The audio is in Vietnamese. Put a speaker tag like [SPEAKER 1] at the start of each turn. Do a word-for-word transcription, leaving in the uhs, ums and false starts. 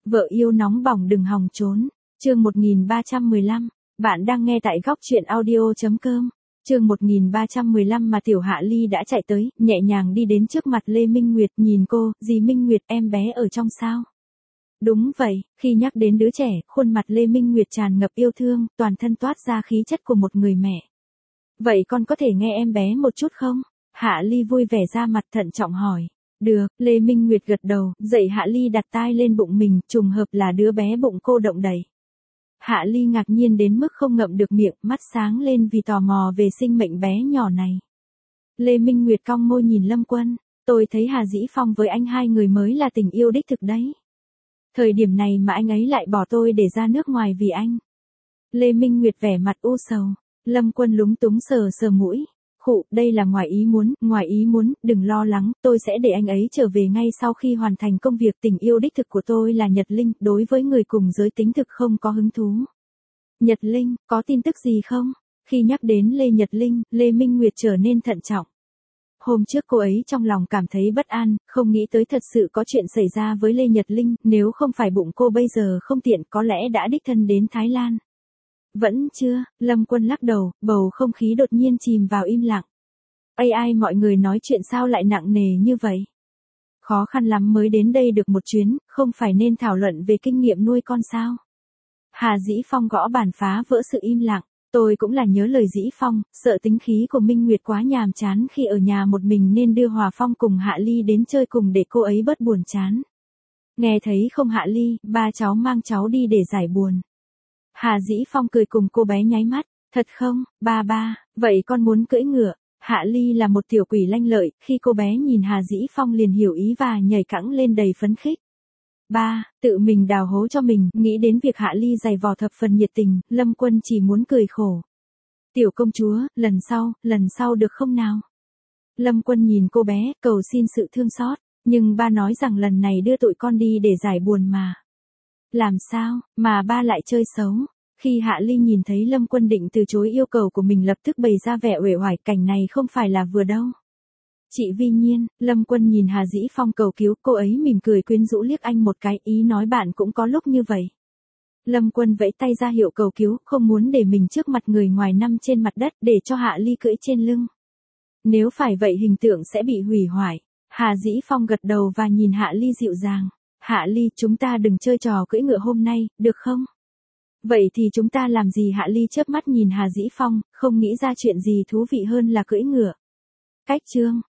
[SPEAKER 1] Vợ yêu nóng bỏng đừng hòng trốn. Chương một nghìn ba trăm mười lăm. Bạn đang nghe tại góc truyện audio chấm com. Chương một nghìn ba trăm mười lăm mà Tiểu Hạ Ly đã chạy tới, nhẹ nhàng đi đến trước mặt Lê Minh Nguyệt, nhìn cô, "Dì Minh Nguyệt, em bé ở trong sao?" Đúng vậy, khi nhắc đến đứa trẻ, khuôn mặt Lê Minh Nguyệt tràn ngập yêu thương, toàn thân toát ra khí chất của một người mẹ. "Vậy con có thể nghe em bé một chút không?" Hạ Ly vui vẻ ra mặt thận trọng hỏi. "Được." Lê Minh Nguyệt gật đầu, dậy Hạ Ly đặt tai lên bụng mình, trùng hợp là đứa bé bụng cô động đẩy. Hạ Ly ngạc nhiên đến mức không ngậm được miệng, mắt sáng lên vì tò mò về sinh mệnh bé nhỏ này. Lê Minh Nguyệt cong môi nhìn Lâm Quân, "Tôi thấy Hà Dĩ Phong với anh hai người mới là tình yêu đích thực đấy. Thời điểm này mà anh ấy lại bỏ tôi để ra nước ngoài vì anh." Lê Minh Nguyệt vẻ mặt u sầu. Lâm Quân lúng túng sờ sờ mũi. "Khụ, đây là ngoài ý muốn, ngoài ý muốn, đừng lo lắng, tôi sẽ để anh ấy trở về ngay sau khi hoàn thành công việc. Tình yêu đích thực của tôi là Nhật Linh, đối với người cùng giới tính thực không có hứng thú." "Nhật Linh, có tin tức gì không?" Khi nhắc đến Lê Nhật Linh, Lê Minh Nguyệt trở nên thận trọng. Hôm trước cô ấy trong lòng cảm thấy bất an, không nghĩ tới thật sự có chuyện xảy ra với Lê Nhật Linh, nếu không phải bụng cô bây giờ không tiện có lẽ đã đích thân đến Thái Lan. "Vẫn chưa." Lâm Quân lắc đầu, bầu không khí đột nhiên chìm vào im lặng. Ai ai mọi người nói chuyện sao lại nặng nề như vậy? Khó khăn lắm mới đến đây được một chuyến, không phải nên thảo luận về kinh nghiệm nuôi con sao? Hà Dĩ Phong gõ bàn phá vỡ sự im lặng. "Tôi cũng là nhớ lời Dĩ Phong, sợ tính khí của Minh Nguyệt quá nhàm chán khi ở nhà một mình nên đưa Hòa Phong cùng Hạ Ly đến chơi cùng để cô ấy bớt buồn chán." "Nghe thấy không Hạ Ly, ba cháu mang cháu đi để giải buồn." Hà Dĩ Phong cười cùng cô bé nháy mắt. "Thật không, ba ba, vậy con muốn cưỡi ngựa." Hạ Ly là một tiểu quỷ lanh lợi, khi cô bé nhìn Hà Dĩ Phong liền hiểu ý và nhảy cẫng lên đầy phấn khích. "Ba, tự mình đào hố cho mình." Nghĩ đến việc Hạ Ly giày vò thập phần nhiệt tình, Lâm Quân chỉ muốn cười khổ. "Tiểu công chúa, lần sau, lần sau được không nào?" Lâm Quân nhìn cô bé, cầu xin sự thương xót, "Nhưng ba nói rằng lần này đưa tụi con đi để giải buồn mà." "Làm sao, mà ba lại chơi xấu?" Khi Hạ Ly nhìn thấy Lâm Quân định từ chối yêu cầu của mình lập tức bày ra vẻ uể oải, cảnh này không phải là vừa đâu. "Chị Vi Nhiên." Lâm Quân nhìn Hà Dĩ Phong cầu cứu, cô ấy mỉm cười quyến rũ liếc anh một cái, ý nói bạn cũng có lúc như vậy. Lâm Quân vẫy tay ra hiệu cầu cứu, không muốn để mình trước mặt người ngoài nằm trên mặt đất để cho Hạ Ly cưỡi trên lưng. Nếu phải vậy hình tượng sẽ bị hủy hoại. Hà Dĩ Phong gật đầu và nhìn Hạ Ly dịu dàng. "Hạ Ly, chúng ta đừng chơi trò cưỡi ngựa hôm nay, được không?" "Vậy thì chúng ta làm gì?" Hạ Ly chớp mắt nhìn Hà Dĩ Phong, không nghĩ ra chuyện gì thú vị hơn là cưỡi ngựa. Cách chương